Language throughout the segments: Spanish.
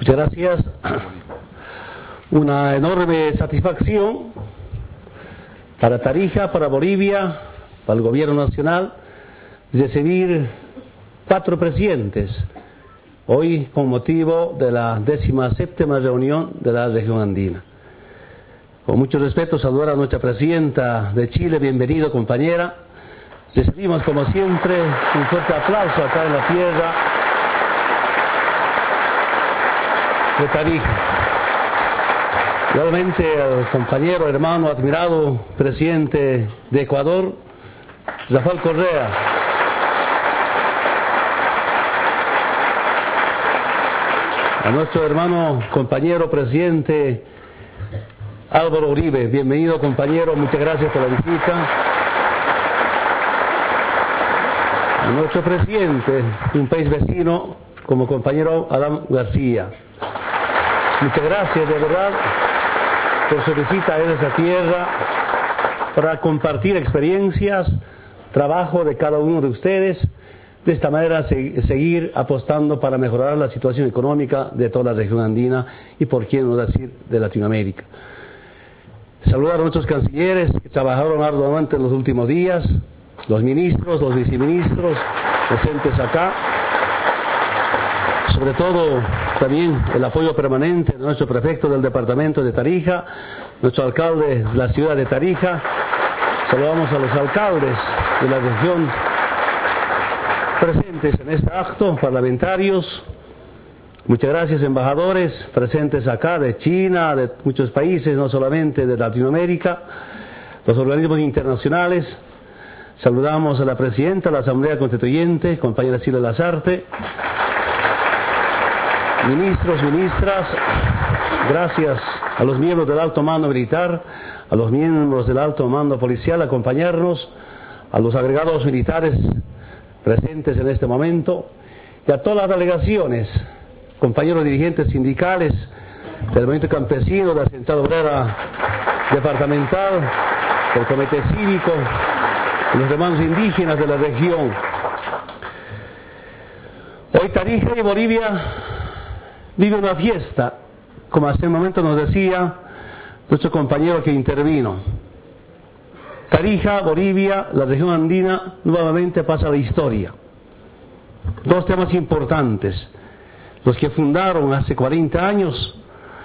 Muchas gracias. Una enorme satisfacción para Tarija, para Bolivia, para el gobierno nacional, recibir 4 presidentes hoy con motivo de la 17ª reunión de la región andina. Con mucho respeto saludar a nuestra presidenta de Chile, bienvenido compañera. Recibimos como siempre un fuerte aplauso acá en la tierra de Tarija. Igualmente al compañero, hermano, admirado presidente de Ecuador, Rafael Correa. A nuestro hermano, compañero, presidente Álvaro Uribe, bienvenido compañero, muchas gracias por la visita. A nuestro presidente de un país vecino, como compañero Adán García. Muchas gracias de verdad por su visita a esa tierra para compartir experiencias, trabajo de cada uno de ustedes. De esta manera seguir apostando para mejorar la situación económica de toda la región andina y por qué no decir de Latinoamérica. Saludar a nuestros cancilleres que trabajaron arduamente en los últimos días, los ministros, los viceministros presentes acá, sobre todo también el apoyo permanente de nuestro prefecto del departamento de Tarija, nuestro alcalde de la ciudad de Tarija. Saludamos a los alcaldes de la región presentes en este acto, parlamentarios. Muchas gracias, embajadores presentes acá de China, de muchos países, no solamente de Latinoamérica, los organismos internacionales. Saludamos a la presidenta de la Asamblea Constituyente, compañera Silvia Lazarte, ministros, ministras, gracias a los miembros del alto mando militar, a los miembros del alto mando policial, acompañarnos, a los agregados militares presentes en este momento, y a todas las delegaciones, compañeros dirigentes sindicales del movimiento campesino, de la Central Obrera Departamental, del Comité Cívico, y los hermanos indígenas de la región. Hoy Tarija y Bolivia vive una fiesta, como hace un momento nos decía nuestro compañero que intervino. Tarija, Bolivia, la región andina, nuevamente pasa a la historia. 2 temas importantes. Los que fundaron hace 40 años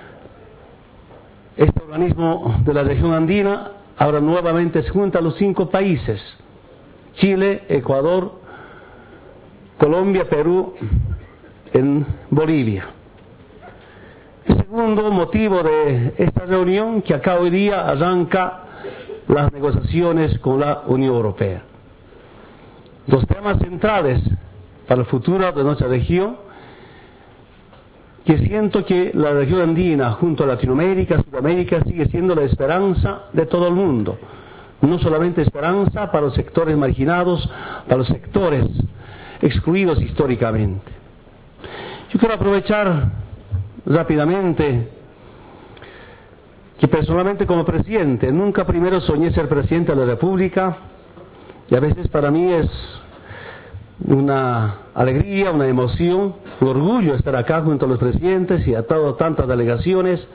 este organismo de la región andina, ahora nuevamente se junta a los 5 países: Chile, Ecuador, Colombia, Perú, en Bolivia. El segundo motivo de esta reunión, que acá hoy día arranca las negociaciones con la Unión Europea. 2 temas centrales para el futuro de nuestra región, que siento que la región andina junto a Latinoamérica, Sudamérica, sigue siendo la esperanza de todo el mundo. No solamente esperanza para los sectores marginados, para los sectores excluidos históricamente. Yo quiero aprovechar rápidamente que personalmente como presidente, nunca primero soñé ser presidente de la República, y a veces para mí es una alegría, una emoción, un orgullo estar acá junto a los presidentes y a tantas delegaciones,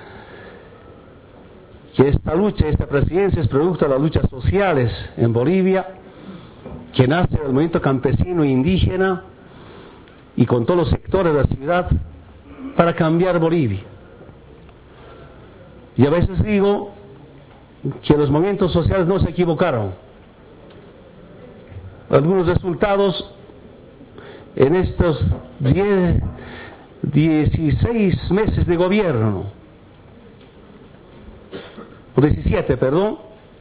que esta lucha, esta presidencia es producto de las luchas sociales en Bolivia, que nace del movimiento campesino e indígena y con todos los sectores de la ciudad para cambiar Bolivia. Y a veces digo que los movimientos sociales no se equivocaron. Algunos resultados en estos 16 meses de gobierno, o 17, perdón,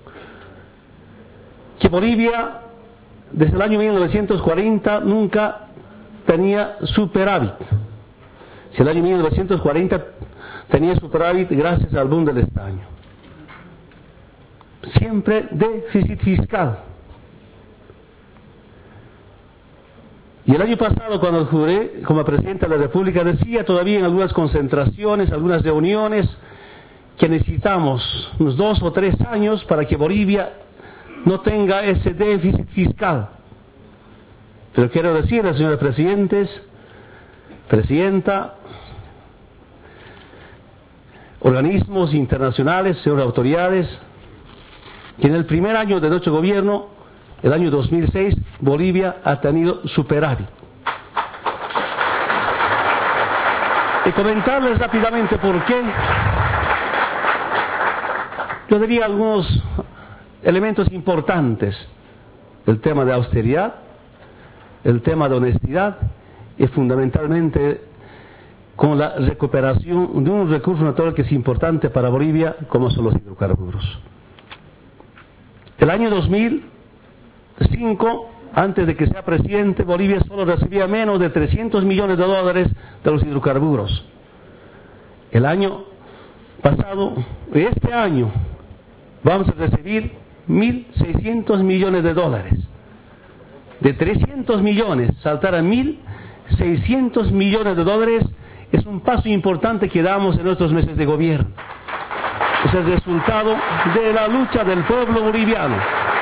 que Bolivia desde el año 1940 nunca tenía superávit. Si el año 1940 tenía superávit gracias al boom del estaño. Siempre déficit fiscal. Y el año pasado, cuando juré como presidente de la República, decía todavía en algunas concentraciones, algunas reuniones, que necesitamos unos 2 o 3 años para que Bolivia no tenga ese déficit fiscal. Pero quiero decirles, señores presidentes, presidenta, organismos internacionales, señores autoridades, que en el primer año de nuestro gobierno, el año 2006, Bolivia ha tenido superávit. Y comentarles rápidamente por qué. Yo diría algunos elementos importantes: el tema de austeridad, el tema de honestidad y fundamentalmente con la recuperación de un recurso natural que es importante para Bolivia, como son los hidrocarburos. El año 2005, antes de que sea presidente, Bolivia solo recibía menos de $300 millones de los hidrocarburos. El año pasado, este año, vamos a recibir $1.600 millones. De 300 millones, saltar a $1.600 millones es un paso importante que damos en nuestros meses de gobierno. Es el resultado de la lucha del pueblo boliviano.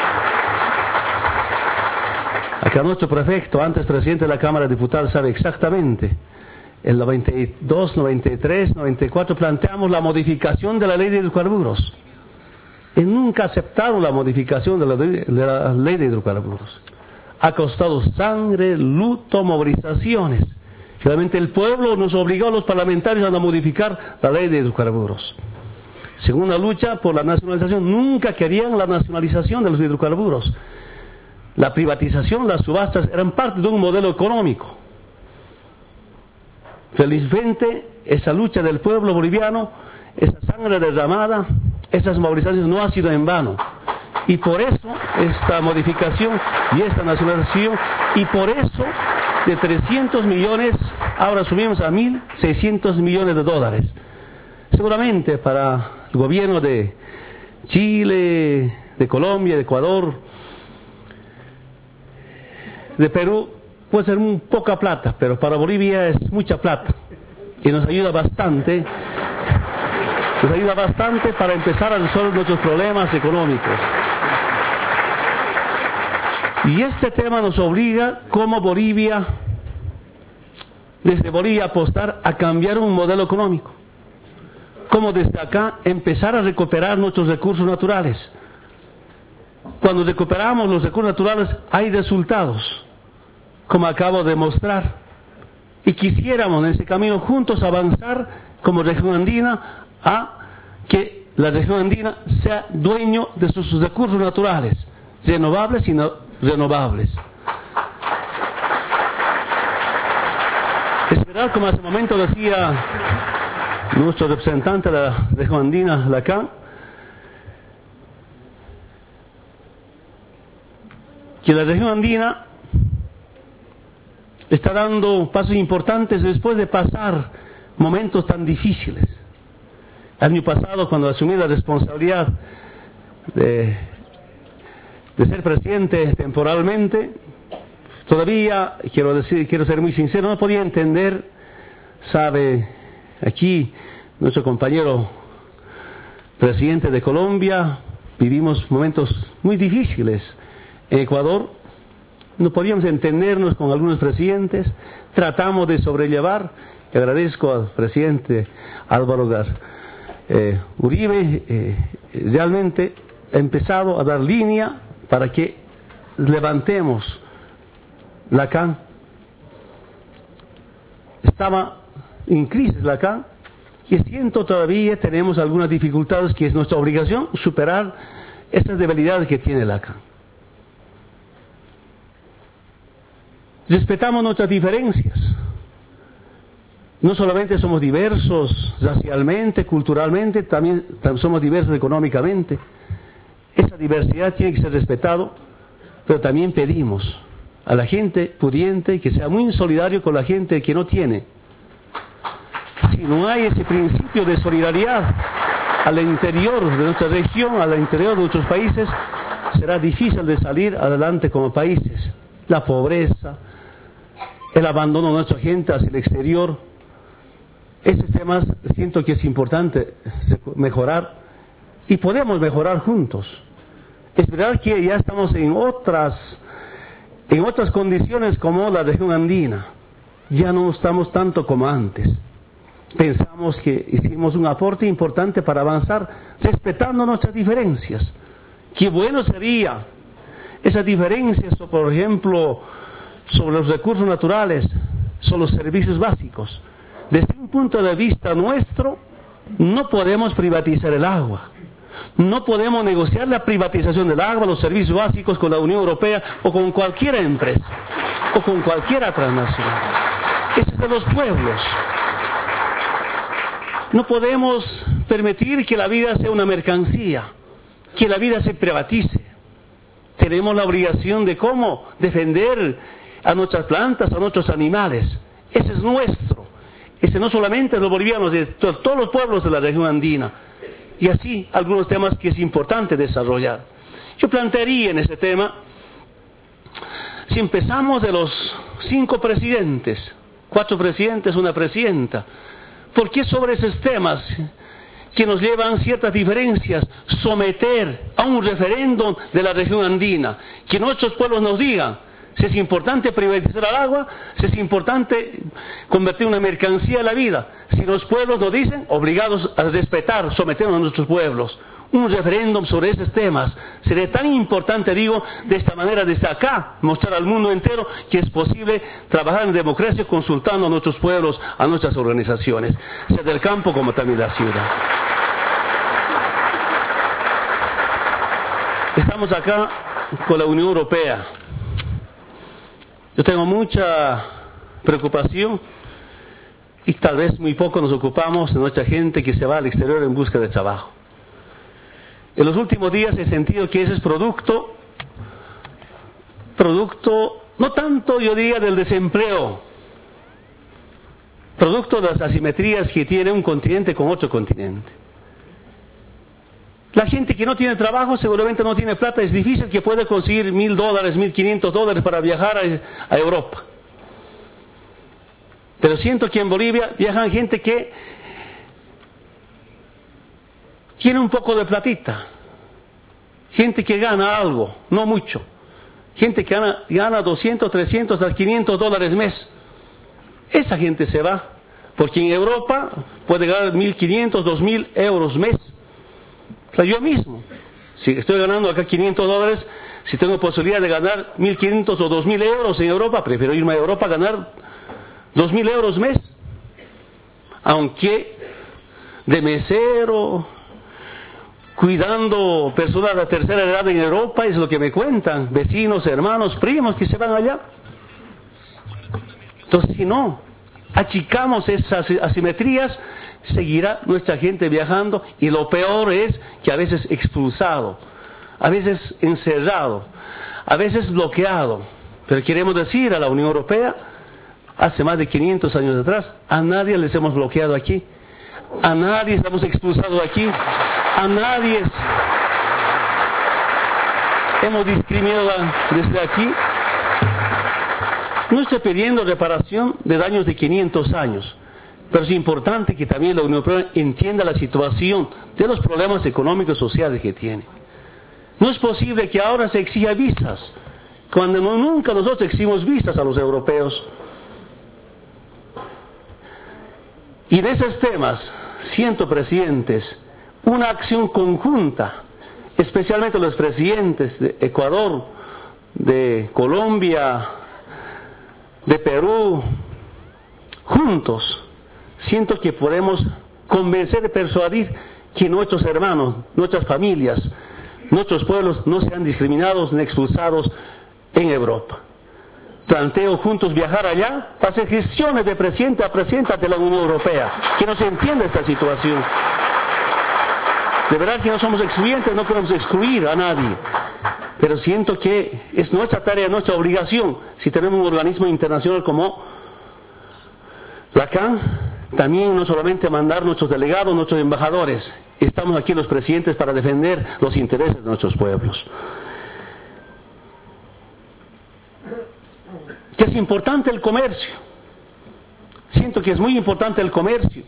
Acá nuestro prefecto, antes presidente de la Cámara de Diputados, sabe exactamente. En 92, 93, 94 planteamos la modificación de la ley de hidrocarburos. Y nunca aceptaron la modificación de la ley de hidrocarburos. Ha costado sangre, luto, movilizaciones. Finalmente el pueblo nos obligó a los parlamentarios a modificar la ley de hidrocarburos. Segunda lucha por la nacionalización. Nunca querían la nacionalización de los hidrocarburos. La privatización, las subastas eran parte de un modelo económico. Felizmente esa lucha del pueblo boliviano, esa sangre derramada, esas movilizaciones no ha sido en vano. Y por eso esta modificación y esta nacionalización, y por eso de 300 millones ahora subimos a $1.600 millones. Seguramente para el gobierno de Chile, de Colombia, de Ecuador, de Perú, puede ser poca plata, pero para Bolivia es mucha plata y nos ayuda bastante para empezar a resolver nuestros problemas económicos. Y este tema nos obliga como Bolivia, desde Bolivia, apostar a cambiar un modelo económico. Como desde acá empezar a recuperar nuestros recursos naturales. Cuando recuperamos los recursos naturales hay resultados, como acabo de mostrar. Y quisiéramos en ese camino juntos avanzar como región andina a que la región andina sea dueño de sus recursos naturales, renovables y no renovables. Es verdad, como hace un momento decía nuestro representante de la región andina, Lacan, que la región andina está dando pasos importantes después de pasar momentos tan difíciles. El año pasado, cuando asumí la responsabilidad de ser presidente temporalmente, todavía, quiero ser muy sincero, no podía entender, sabe, aquí nuestro compañero presidente de Colombia, vivimos momentos muy difíciles. En Ecuador no podíamos entendernos con algunos presidentes, tratamos de sobrellevar, y agradezco al presidente Álvaro Uribe, realmente ha empezado a dar línea para que levantemos Lacan. Estaba en crisis Lacan y siento todavía tenemos algunas dificultades que es nuestra obligación superar estas debilidades que tiene Lacan. Respetamos nuestras diferencias. No solamente somos diversos racialmente, culturalmente, también somos diversos económicamente. Esa diversidad tiene que ser respetado, pero también pedimos a la gente pudiente que sea muy solidario con la gente que no tiene. Si no hay ese principio de solidaridad al interior de nuestra región, al interior de nuestros países, será difícil de salir adelante como países. La pobreza, el abandono de nuestra gente hacia el exterior, estos temas siento que es importante mejorar y podemos mejorar juntos. Es verdad que ya estamos en otras condiciones como la región andina, ya no estamos tanto como antes. pensamos que hicimos un aporte importante para avanzar respetando nuestras diferencias. Qué bueno sería esas diferencias, por ejemplo, sobre los recursos naturales, sobre los servicios básicos. Desde un punto de vista nuestro, no podemos privatizar el agua. No podemos negociar la privatización del agua, los servicios básicos con la Unión Europea o con cualquier empresa o con cualquier transnacional. Ese es de los pueblos. No podemos permitir que la vida sea una mercancía, que la vida se privatice. Tenemos la obligación de cómo defender a nuestras plantas, a nuestros animales. Ese es nuestro. Ese no solamente es los bolivianos, de todos los pueblos de la región andina. Y así algunos temas que es importante desarrollar. Yo plantearía en ese tema, si empezamos de los 5 presidentes, 4 presidentes, 1 presidenta, ¿por qué sobre esos temas que nos llevan ciertas diferencias someter a un referéndum de la región andina? Que nuestros pueblos nos digan si es importante privatizar el agua, si es importante convertir una mercancía en la vida. Si los pueblos nos dicen, obligados a respetar, someternos a nuestros pueblos. Un referéndum sobre esos temas sería tan importante, digo, de esta manera desde acá, mostrar al mundo entero que es posible trabajar en democracia consultando a nuestros pueblos, a nuestras organizaciones, sea del campo como también de la ciudad. Estamos acá con la Unión Europea. Yo tengo mucha preocupación y tal vez muy poco nos ocupamos de nuestra gente que se va al exterior en busca de trabajo. En los últimos días he sentido que ese es producto no tanto yo diría del desempleo, producto de las asimetrías que tiene un continente con otro continente. La gente que no tiene trabajo seguramente no tiene plata, es difícil que pueda conseguir $1,000, $1,500 para viajar a Europa. Pero siento que en Bolivia viajan gente que tiene un poco de platita, gente que gana algo, no mucho, gente que gana 200, 300, hasta $500 mes. Esa gente se va, porque en Europa puede ganar 1.500, 2.000 euros mes. O sea, yo mismo, si estoy ganando acá $500, si tengo posibilidad de ganar 1.500 o 2.000 euros en Europa, prefiero irme a Europa a ganar 2.000 euros mes. Aunque de mesero, cuidando personas de tercera edad en Europa, es lo que me cuentan, vecinos, hermanos, primos que se van allá. Entonces, si no achicamos esas asimetrías, seguirá nuestra gente viajando y lo peor es que a veces expulsado, a veces encerrado, a veces bloqueado. Pero queremos decir a la Unión Europea, hace más de 500 años atrás, a nadie les hemos bloqueado aquí, a nadie estamos expulsados aquí, a nadie hemos discriminado desde aquí. No estoy pidiendo reparación de daños de 500 años, pero es importante que también la Unión Europea entienda la situación de los problemas económicos y sociales que tiene. No es posible que ahora se exija visas, cuando nunca nosotros exigimos visas a los europeos. Y de esos temas, siento, presidentes, una acción conjunta, especialmente los presidentes de Ecuador, de Colombia, de Perú, juntos, siento que podemos convencer y persuadir que nuestros hermanos, nuestras familias, nuestros pueblos no sean discriminados ni expulsados en Europa. Planteo juntos viajar allá para hacer gestiones de presidente a presidenta de la Unión Europea, que no se entienda esta situación. De verdad que no somos excluyentes, no podemos excluir a nadie, pero siento que es nuestra tarea, nuestra obligación, si tenemos un organismo internacional como la CAN, también no solamente mandar nuestros delegados, nuestros embajadores, estamos aquí los presidentes para defender los intereses de nuestros pueblos. Que es importante el comercio, siento que es muy importante el comercio,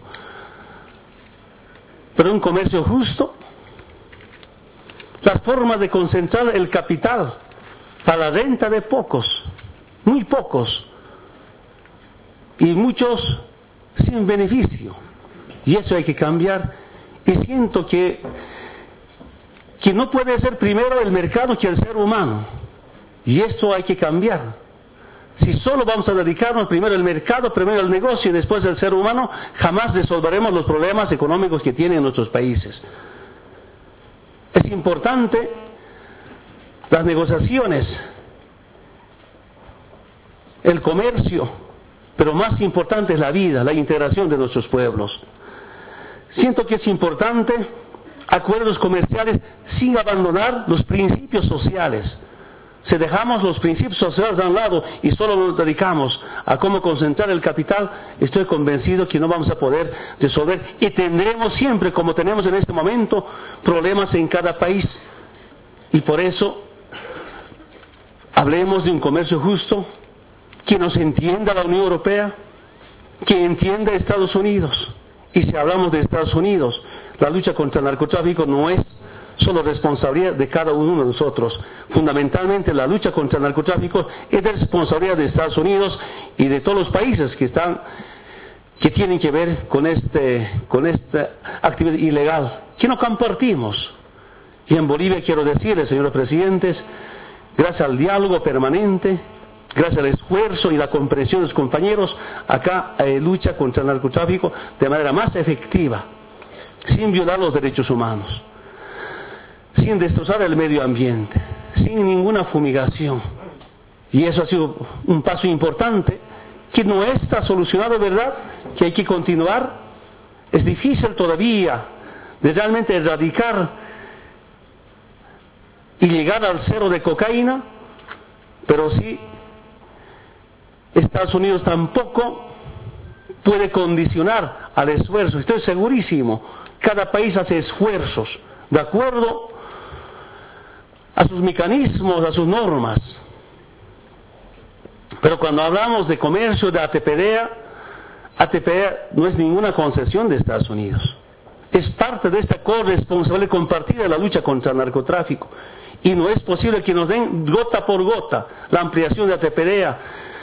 pero un comercio justo. Las formas de concentrar el capital para la renta de pocos, muy pocos, y muchos sin beneficio. Y eso hay que cambiar. Y siento que no puede ser primero el mercado que el ser humano. Y esto hay que cambiar. Si solo vamos a dedicarnos primero al mercado, primero al negocio y después al ser humano, jamás resolveremos los problemas económicos que tienen nuestros países. Es importante las negociaciones, el comercio, pero más importante es la vida, la integración de nuestros pueblos. Siento que es importante acuerdos comerciales sin abandonar los principios sociales. Si dejamos los principios sociales a un lado y solo nos dedicamos a cómo concentrar el capital, estoy convencido que no vamos a poder resolver y tendremos siempre, como tenemos en este momento, problemas en cada país. Y por eso, hablemos de un comercio justo, que nos entienda la Unión Europea, que entienda Estados Unidos. Y si hablamos de Estados Unidos, la lucha contra el narcotráfico no es solo responsabilidad de cada uno de nosotros. Fundamentalmente la lucha contra el narcotráfico es de responsabilidad de Estados Unidos y de todos los países que tienen que ver con esta actividad ilegal, que no compartimos. Y en Bolivia quiero decirles, señores presidentes, gracias al diálogo permanente, gracias al esfuerzo y la comprensión de los compañeros, acá hay lucha contra el narcotráfico de manera más efectiva, sin violar los derechos humanos, sin destrozar el medio ambiente, sin ninguna fumigación. Y eso ha sido un paso importante que no está solucionado, ¿verdad? Que hay que continuar. Es difícil todavía de realmente erradicar y llegar al cero de cocaína, pero sí Estados Unidos tampoco puede condicionar al esfuerzo. Estoy segurísimo, cada país hace esfuerzos de acuerdo a sus mecanismos, a sus normas. Pero cuando hablamos de comercio, de ATPDA no es ninguna concesión de Estados Unidos. Es parte de esta corresponsabilidad compartida de la lucha contra el narcotráfico. Y no es posible que nos den gota por gota la ampliación de ATPDA,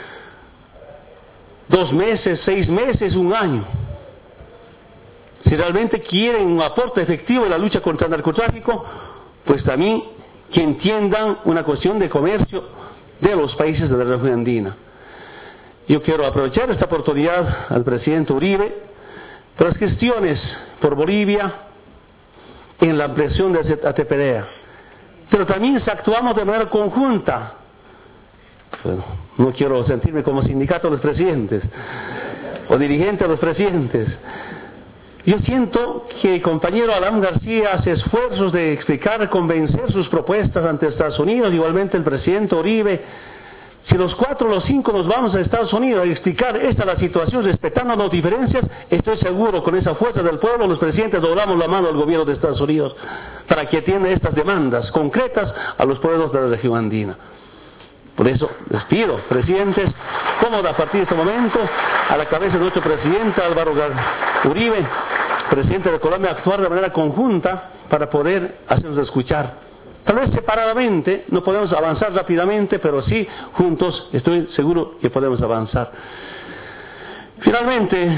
2 meses, 6 meses, 1 año. Si realmente quieren un aporte efectivo en la lucha contra el narcotráfico, pues también que entiendan una cuestión de comercio de los países de la región andina. Yo quiero aprovechar esta oportunidad al presidente Uribe por las gestiones por Bolivia en la ampliación de ATPDA. Pero también si actuamos de manera conjunta, bueno, no quiero sentirme como sindicato de los presidentes o dirigente de los presidentes. Yo siento que el compañero Alan García hace esfuerzos de explicar, convencer sus propuestas ante Estados Unidos, igualmente el presidente Uribe. Si los 4 o los 5 nos vamos a Estados Unidos a explicar esta la situación, respetando las diferencias, estoy seguro con esa fuerza del pueblo, los presidentes doblamos la mano al gobierno de Estados Unidos para que atienda estas demandas concretas a los pueblos de la región andina. Por eso les pido, presidentes, cómoda a partir de este momento, a la cabeza de nuestro presidente Álvaro Uribe, presidente de Colombia, actuar de manera conjunta para poder hacernos escuchar. Tal vez separadamente no podemos avanzar rápidamente, pero sí juntos estoy seguro que podemos avanzar. Finalmente,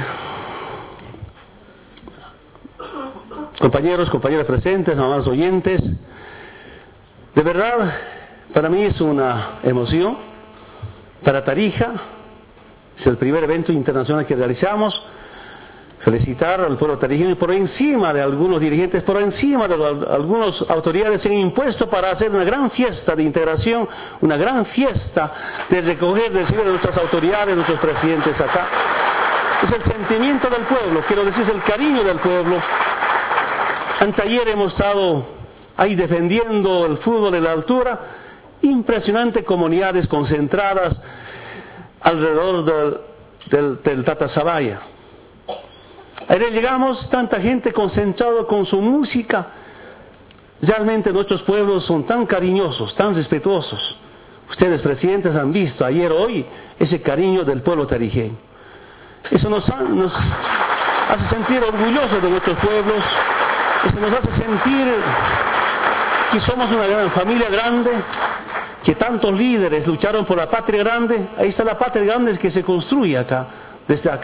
compañeros, compañeras presentes, amados oyentes, de verdad, para mí es una emoción. Para Tarija, es el primer evento internacional que realizamos. Felicitar al pueblo tarijeño por encima de algunos dirigentes, por encima de algunas autoridades se han impuesto para hacer una gran fiesta de integración, una gran fiesta de recoger, de recibir a nuestras autoridades, nuestros presidentes acá. Es el sentimiento del pueblo, quiero decir, es el cariño del pueblo. Anteayer hemos estado ahí defendiendo el fútbol en la altura, impresionante comunidades concentradas alrededor del Tata Sabaya. Ayer llegamos, tanta gente concentrada con su música. Realmente nuestros pueblos son tan cariñosos, tan respetuosos. Ustedes, presidentes, han visto ayer, hoy, ese cariño del pueblo tarijeño. Eso nos hace sentir orgullosos de nuestros pueblos. Eso nos hace sentir que somos una gran familia grande, que tantos líderes lucharon por la patria grande. Ahí está la patria grande que se construye acá, desde acá.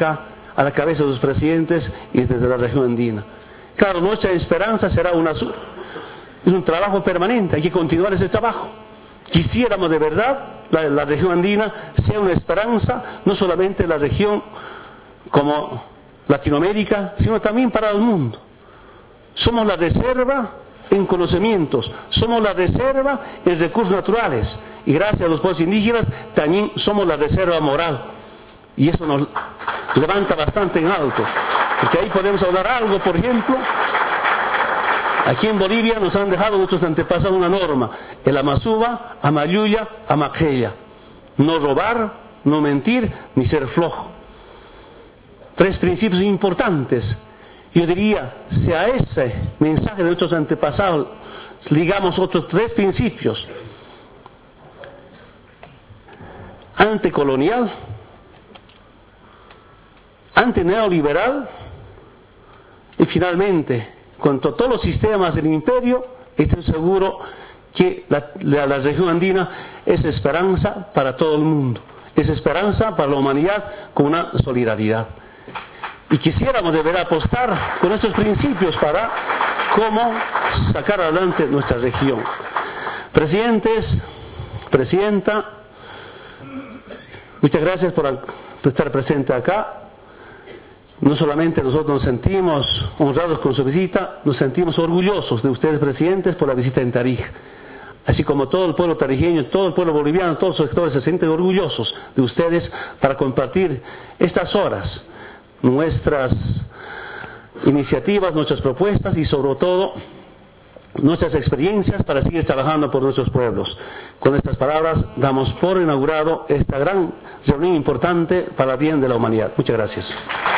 a la cabeza de los presidentes y desde la región andina. Claro, nuestra esperanza será es un trabajo permanente, hay que continuar ese trabajo. Quisiéramos de verdad la región andina sea una esperanza, no solamente la región como Latinoamérica, sino también para el mundo. Somos la reserva en conocimientos, somos la reserva en recursos naturales, y gracias a los pueblos indígenas también somos la reserva moral, y eso nos levanta bastante en alto, porque ahí podemos hablar algo. Por ejemplo, aquí en Bolivia nos han dejado nuestros antepasados una norma: el amasuba, amayuya, amaqueya, no robar, no mentir, ni ser flojo. 3 principios importantes. Yo diría, si a ese mensaje de nuestros antepasados ligamos otros 3 principios: anticolonial, antineoliberal y finalmente contra todos los sistemas del imperio, estoy seguro que la región andina es esperanza para todo el mundo, es esperanza para la humanidad con una solidaridad. Y quisiéramos de verdad apostar con estos principios para cómo sacar adelante nuestra región. Presidentes, presidenta, muchas gracias por estar presente acá. No solamente nosotros nos sentimos honrados con su visita, nos sentimos orgullosos de ustedes, presidentes, por la visita en Tarija. Así como todo el pueblo tarijeño, todo el pueblo boliviano, todos los sectores se sienten orgullosos de ustedes para compartir estas horas, nuestras iniciativas, nuestras propuestas y sobre todo nuestras experiencias para seguir trabajando por nuestros pueblos. Con estas palabras damos por inaugurado esta gran reunión importante para el bien de la humanidad. Muchas gracias.